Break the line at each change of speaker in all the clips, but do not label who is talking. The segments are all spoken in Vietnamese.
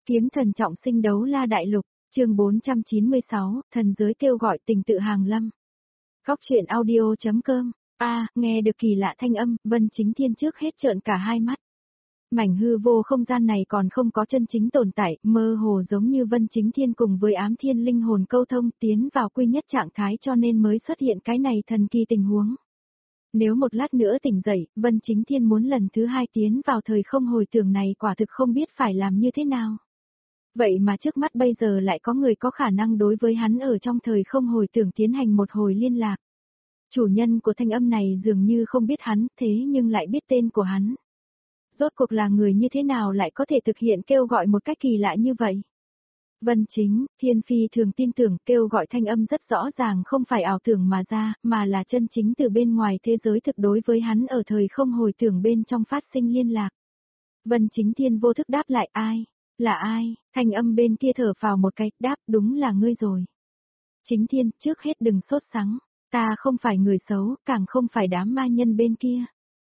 Kiếm thần trọng sinh đấu la đại lục, chương 496, thần giới kêu gọi tình tự hàng lâm. Góc truyện audio.com, nghe được kỳ lạ thanh âm, Vân Chính Thiên trước hết trợn cả hai mắt. Mảnh hư vô không gian này còn không có chân chính tồn tại, mơ hồ giống như Vân Chính Thiên cùng với ám thiên linh hồn câu thông tiến vào quy nhất trạng thái cho nên mới xuất hiện cái này thần kỳ tình huống. Nếu một lát nữa tỉnh dậy, Vân Chính Thiên muốn lần thứ hai tiến vào thời không hồi tưởng này quả thực không biết phải làm như thế nào. Vậy mà trước mắt bây giờ lại có người có khả năng đối với hắn ở trong thời không hồi tưởng tiến hành một hồi liên lạc. Chủ nhân của thanh âm này dường như không biết hắn, thế nhưng lại biết tên của hắn. Rốt cuộc là người như thế nào lại có thể thực hiện kêu gọi một cách kỳ lạ như vậy? Vân Chính Thiên phi thường tin tưởng kêu gọi thanh âm rất rõ ràng không phải ảo tưởng mà ra, mà là chân chính từ bên ngoài thế giới thực đối với hắn ở thời không hồi tưởng bên trong phát sinh liên lạc. Vân Chính Thiên vô thức đáp lại ai? Là ai? Thanh âm bên kia thở phào một cái, đáp đúng là ngươi rồi. Chính Thiên, trước hết đừng sốt sắng, ta không phải người xấu, càng không phải đám ma nhân bên kia.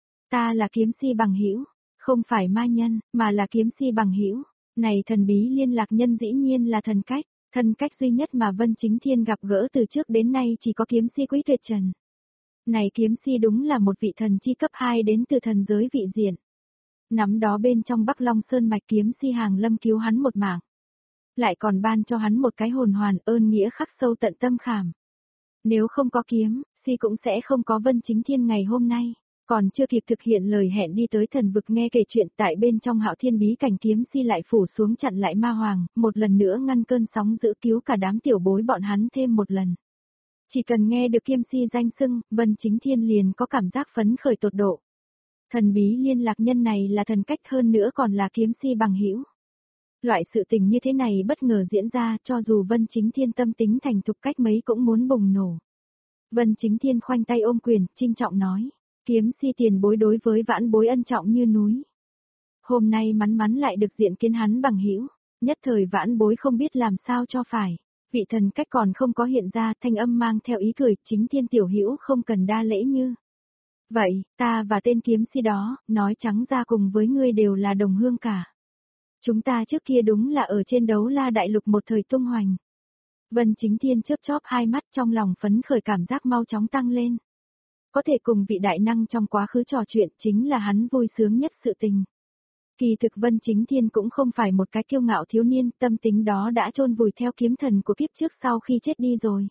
Ta là kiếm si bằng hữu, không phải ma nhân, mà là kiếm si bằng hữu. Này thần bí liên lạc nhân dĩ nhiên là thân cách duy nhất mà Vân Chính Thiên gặp gỡ từ trước đến nay chỉ có kiếm si Quý Tuyệt Trần. Này kiếm si đúng là một vị thần chi cấp 2 đến từ thần giới vị diện. Nắm đó bên trong Bắc Long Sơn mạch kiếm si hàng lâm cứu hắn một mạng. Lại còn ban cho hắn một cái hồn hoàn ơn nghĩa khắc sâu tận tâm khảm. Nếu không có kiếm, si cũng sẽ không có Vân Chính Thiên ngày hôm nay. Còn chưa kịp thực hiện lời hẹn đi tới thần vực nghe kể chuyện tại bên trong Hạo Thiên bí cảnh kiếm si lại phủ xuống chặn lại ma hoàng, một lần nữa ngăn cơn sóng dữ cứu cả đám tiểu bối bọn hắn thêm một lần. Chỉ cần nghe được kiếm si danh xưng, Vân Chính Thiên liền có cảm giác phấn khởi tột độ. Thần bí liên lạc nhân này là thần cách hơn nữa còn là kiếm si bằng hữu. Loại sự tình như thế này bất ngờ diễn ra cho dù Vân Chính Thiên tâm tính thành thục cách mấy cũng muốn bùng nổ. Vân Chính Thiên khoanh tay ôm quyền, trinh trọng nói. Kiếm si tiền bối đối với vãn bối ân trọng như núi. Hôm nay mắn lại được diện kiến hắn bằng hữu, nhất thời vãn bối không biết làm sao cho phải. Vị thần cách còn không có hiện ra, thanh âm mang theo ý cười, Chính Thiên tiểu hữu không cần đa lễ như. Vậy, ta và tên kiếm si đó, nói trắng ra cùng với ngươi đều là đồng hương cả. Chúng ta trước kia đúng là ở trên đấu la đại lục một thời tung hoành. Vân Chính Thiên chớp chóp hai mắt trong lòng phấn khởi cảm giác mau chóng tăng lên. Có thể cùng vị đại năng trong quá khứ trò chuyện chính là hắn vui sướng nhất sự tình. Kỳ thực Vân Chính Thiên cũng không phải một cái kiêu ngạo thiếu niên, tâm tính đó đã chôn vùi theo kiếm thần của kiếp trước sau khi chết đi rồi.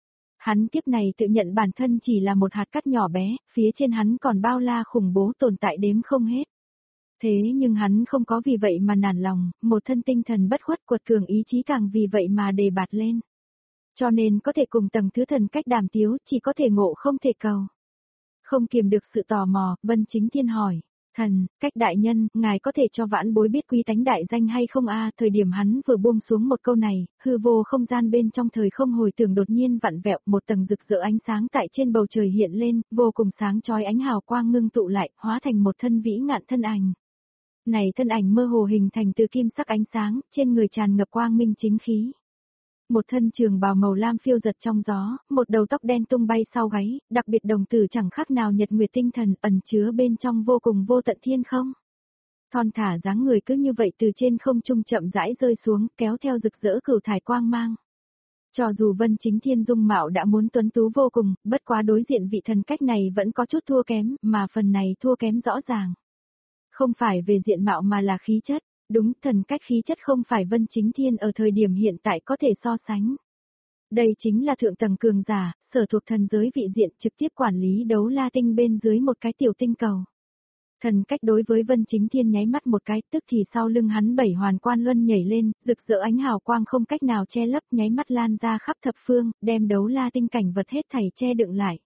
Hắn kiếp này tự nhận bản thân chỉ là một hạt cát nhỏ bé, phía trên hắn còn bao la khủng bố tồn tại đếm không hết. Thế nhưng hắn không có vì vậy mà nản lòng, một thân tinh thần bất khuất cuột cường ý chí càng vì vậy mà đề bạt lên. Cho nên có thể cùng tầng thứ thần cách đàm tiếu, chỉ có thể ngộ không thể cầu. Không kiềm được sự tò mò, Vân Chính Thiên hỏi, thần, cách đại nhân, ngài có thể cho vãn bối biết quý tánh đại danh hay không thời điểm hắn vừa buông xuống một câu này, hư vô không gian bên trong thời không hồi tưởng đột nhiên vặn vẹo, một tầng rực rỡ ánh sáng tại trên bầu trời hiện lên, vô cùng sáng chói ánh hào quang ngưng tụ lại, hóa thành một thân vĩ ngạn thân ảnh. Này thân ảnh mơ hồ hình thành từ kim sắc ánh sáng, trên người tràn ngập quang minh chính khí. Một thân trường bào màu lam phiêu giật trong gió, một đầu tóc đen tung bay sau gáy, đặc biệt đồng tử chẳng khác nào nhật nguyệt tinh thần ẩn chứa bên trong vô cùng vô tận thiên không. Thon thả dáng người cứ như vậy từ trên không trung chậm rãi rơi xuống, kéo theo rực rỡ cửu thải quang mang. Cho dù Vân Chính Thiên dung mạo đã muốn tuấn tú vô cùng, bất quá đối diện vị thần cách này vẫn có chút thua kém, mà phần này thua kém rõ ràng. Không phải về diện mạo mà là khí chất. Đúng, thần cách khí chất không phải Vân Chính Thiên ở thời điểm hiện tại có thể so sánh. Đây chính là thượng tầng cường giả, sở thuộc thần giới vị diện trực tiếp quản lý đấu la tinh bên dưới một cái tiểu tinh cầu. Thần cách đối với Vân Chính Thiên nháy mắt một cái, tức thì sau lưng hắn 7 hoàn quan luân nhảy lên, rực rỡ ánh hào quang không cách nào che lấp nháy mắt lan ra khắp thập phương, đem đấu la tinh cảnh vật hết thảy che đựng lại.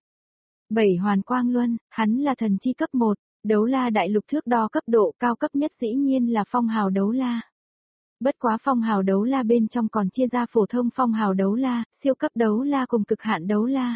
7 hoàn quang luân, hắn là thần chi cấp 1. Đấu la đại lục thước đo cấp độ cao cấp nhất dĩ nhiên là phong hào đấu la. Bất quá phong hào đấu la bên trong còn chia ra phổ thông phong hào đấu la, siêu cấp đấu la cùng cực hạn đấu la.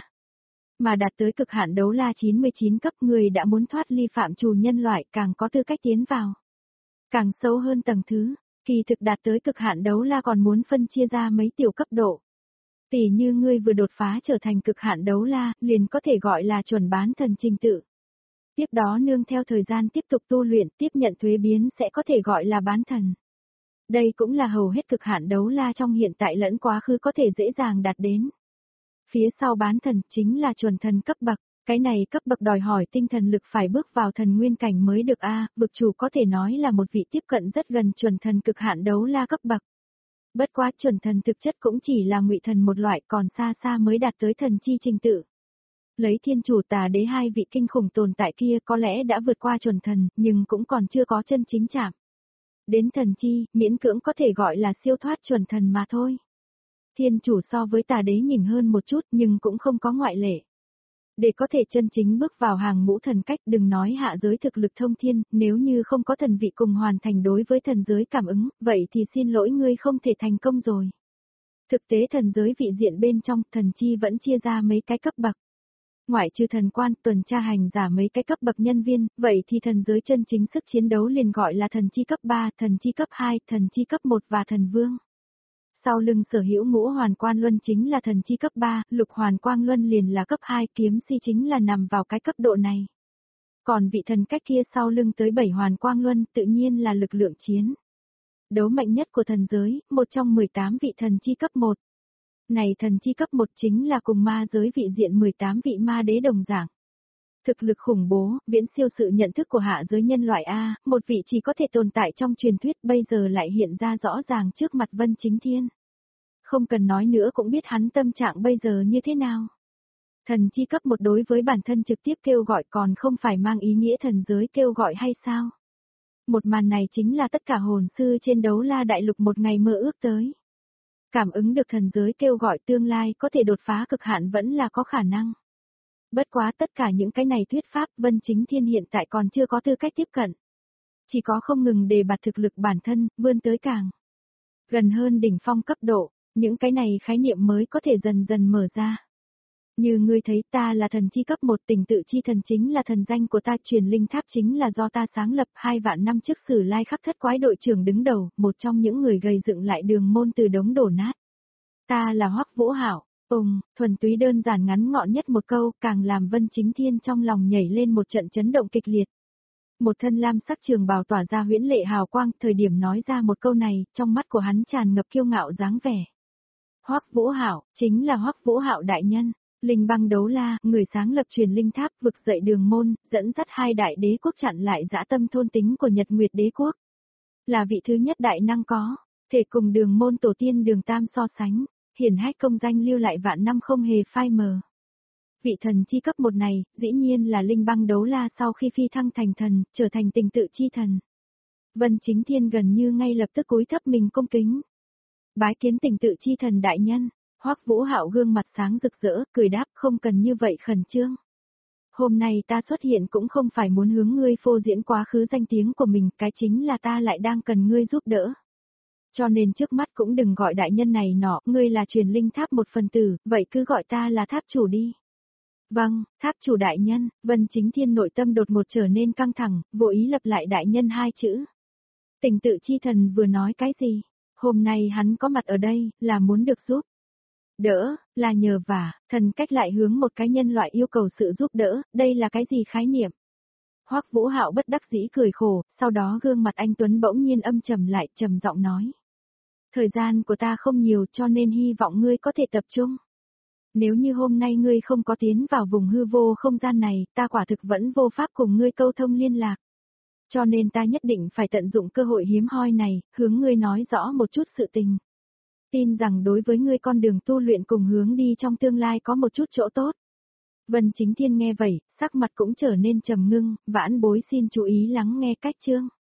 Mà đạt tới cực hạn đấu la 99 cấp người đã muốn thoát ly phạm trù nhân loại càng có tư cách tiến vào. Càng sâu hơn tầng thứ, kỳ thực đạt tới cực hạn đấu la còn muốn phân chia ra mấy tiểu cấp độ. Tỷ như ngươi vừa đột phá trở thành cực hạn đấu la, liền có thể gọi là chuẩn bán thần trình tự. Tiếp đó nương theo thời gian tiếp tục tu luyện tiếp nhận thuế biến sẽ có thể gọi là bán thần. Đây cũng là hầu hết cực hạn đấu la trong hiện tại lẫn quá khứ có thể dễ dàng đạt đến. Phía sau bán thần chính là chuẩn thần cấp bậc, cái này cấp bậc đòi hỏi tinh thần lực phải bước vào thần nguyên cảnh mới được vực chủ có thể nói là một vị tiếp cận rất gần chuẩn thần cực hạn đấu la cấp bậc. Bất quá chuẩn thần thực chất cũng chỉ là ngụy thần một loại, còn xa xa mới đạt tới thần chi trình tự. Lấy thiên chủ tà đế hai vị kinh khủng tồn tại kia có lẽ đã vượt qua chuẩn thần, nhưng cũng còn chưa có chân chính chạm. Đến thần chi, miễn cưỡng có thể gọi là siêu thoát chuẩn thần mà thôi. Thiên chủ so với tà đế nhỉnh hơn một chút nhưng cũng không có ngoại lệ. Để có thể chân chính bước vào hàng ngũ thần cách, đừng nói hạ giới thực lực thông thiên, nếu như không có thần vị cùng hoàn thành đối với thần giới cảm ứng, vậy thì xin lỗi ngươi không thể thành công rồi. Thực tế thần giới vị diện bên trong, thần chi vẫn chia ra mấy cái cấp bậc. Ngoại trừ thần quan, tuần tra hành giả mấy cái cấp bậc nhân viên, vậy thì thần giới chân chính sức chiến đấu liền gọi là thần chi cấp 3, thần chi cấp 2, thần chi cấp 1 và thần vương. Sau lưng sở hữu ngũ hoàn quan luân chính là thần chi cấp 3, lục hoàn quang luân liền là cấp 2, kiếm si chính là nằm vào cái cấp độ này. Còn vị thần cách kia sau lưng tới 7 hoàn quang luân tự nhiên là lực lượng chiến đấu mạnh nhất của thần giới, một trong 18 vị thần chi cấp 1. Này thần chi cấp 1 chính là cùng ma giới vị diện 18 vị ma đế đồng dạng. Thực lực khủng bố, viễn siêu sự nhận thức của hạ giới nhân loại một vị chỉ có thể tồn tại trong truyền thuyết bây giờ lại hiện ra rõ ràng trước mặt Vân Chính Thiên. Không cần nói nữa cũng biết hắn tâm trạng bây giờ như thế nào. Thần chi cấp 1 đối với bản thân trực tiếp kêu gọi còn không phải mang ý nghĩa thần giới kêu gọi hay sao? Một màn này chính là tất cả hồn sư trên đấu la đại lục một ngày mơ ước tới. Cảm ứng được thần giới kêu gọi tương lai có thể đột phá cực hạn vẫn là có khả năng. Bất quá tất cả những cái này thuyết pháp Vân Chính Thiên hiện tại còn chưa có tư cách tiếp cận. Chỉ có không ngừng đề bạt thực lực bản thân, vươn tới càng gần hơn đỉnh phong cấp độ, những cái này khái niệm mới có thể dần dần mở ra. Như ngươi thấy ta là thần chi cấp 1, tình tự chi thần chính là thần danh của ta, truyền linh tháp chính là do ta sáng lập, 2 vạn năm trước Sử Lai Khắc Thất Quái đội trưởng đứng đầu, một trong những người gây dựng lại đường môn từ đống đổ nát. Ta là Hoắc Vũ Hạo. Thuần túy đơn giản ngắn gọn nhất một câu, càng làm Vân Chính Thiên trong lòng nhảy lên một trận chấn động kịch liệt. Một thân lam sắc trường bào tỏa ra huyễn lệ hào quang, thời điểm nói ra một câu này, trong mắt của hắn tràn ngập kiêu ngạo dáng vẻ. Hoắc Vũ Hạo, chính là Hoắc Vũ Hạo đại nhân, Linh Băng Đấu La, người sáng lập truyền linh tháp, vực dậy đường môn, dẫn dắt 2 đại đế quốc chặn lại dã tâm thôn tính của Nhật Nguyệt đế quốc. Là vị thứ nhất đại năng có thể cùng đường môn tổ tiên Đường Tam so sánh. Hiển hách công danh lưu lại vạn năm không hề phai mờ. Vị thần chi cấp 1 này, dĩ nhiên là Linh Băng Đấu La sau khi phi thăng thành thần, trở thành tình tự chi thần. Vân Chính Thiên gần như ngay lập tức cúi thấp mình cung kính. Bái kiến tình tự chi thần đại nhân, Hoắc Vũ Hạo gương mặt sáng rực rỡ, cười đáp không cần như vậy khẩn trương. Hôm nay ta xuất hiện cũng không phải muốn hướng ngươi phô diễn quá khứ danh tiếng của mình, cái chính là ta lại đang cần ngươi giúp đỡ. Cho nên trước mắt cũng đừng gọi đại nhân này nọ, ngươi là truyền linh tháp một phần tử, vậy cứ gọi ta là tháp chủ đi. Vâng, tháp chủ đại nhân, Vân Chính Thiên nội tâm đột ngột trở nên căng thẳng, vô ý lặp lại đại nhân 2 chữ. Tình tự chi thần vừa nói cái gì? Hôm nay hắn có mặt ở đây, là muốn được giúp đỡ, là nhờ vả, thần cách lại hướng một cái nhân loại yêu cầu sự giúp đỡ, đây là cái gì khái niệm? Hoắc Vũ Hạo bất đắc dĩ cười khổ, sau đó gương mặt anh Tuấn bỗng nhiên âm trầm lại, trầm giọng nói. Thời gian của ta không nhiều cho nên hy vọng ngươi có thể tập trung. Nếu như hôm nay ngươi không có tiến vào vùng hư vô không gian này, ta quả thực vẫn vô pháp cùng ngươi câu thông liên lạc. Cho nên ta nhất định phải tận dụng cơ hội hiếm hoi này, hướng ngươi nói rõ một chút sự tình. Tin rằng đối với ngươi con đường tu luyện cùng hướng đi trong tương lai có một chút chỗ tốt. Vân Chính Thiên nghe vậy, sắc mặt cũng trở nên trầm ngưng, vãn bối xin chú ý lắng nghe cách chương.